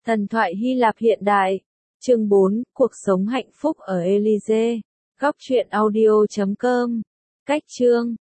Thần thoại Hy Lạp hiện đại. Chương 4, Cuộc sống hạnh phúc ở Élysée. Góc truyện audio.com. Cách chương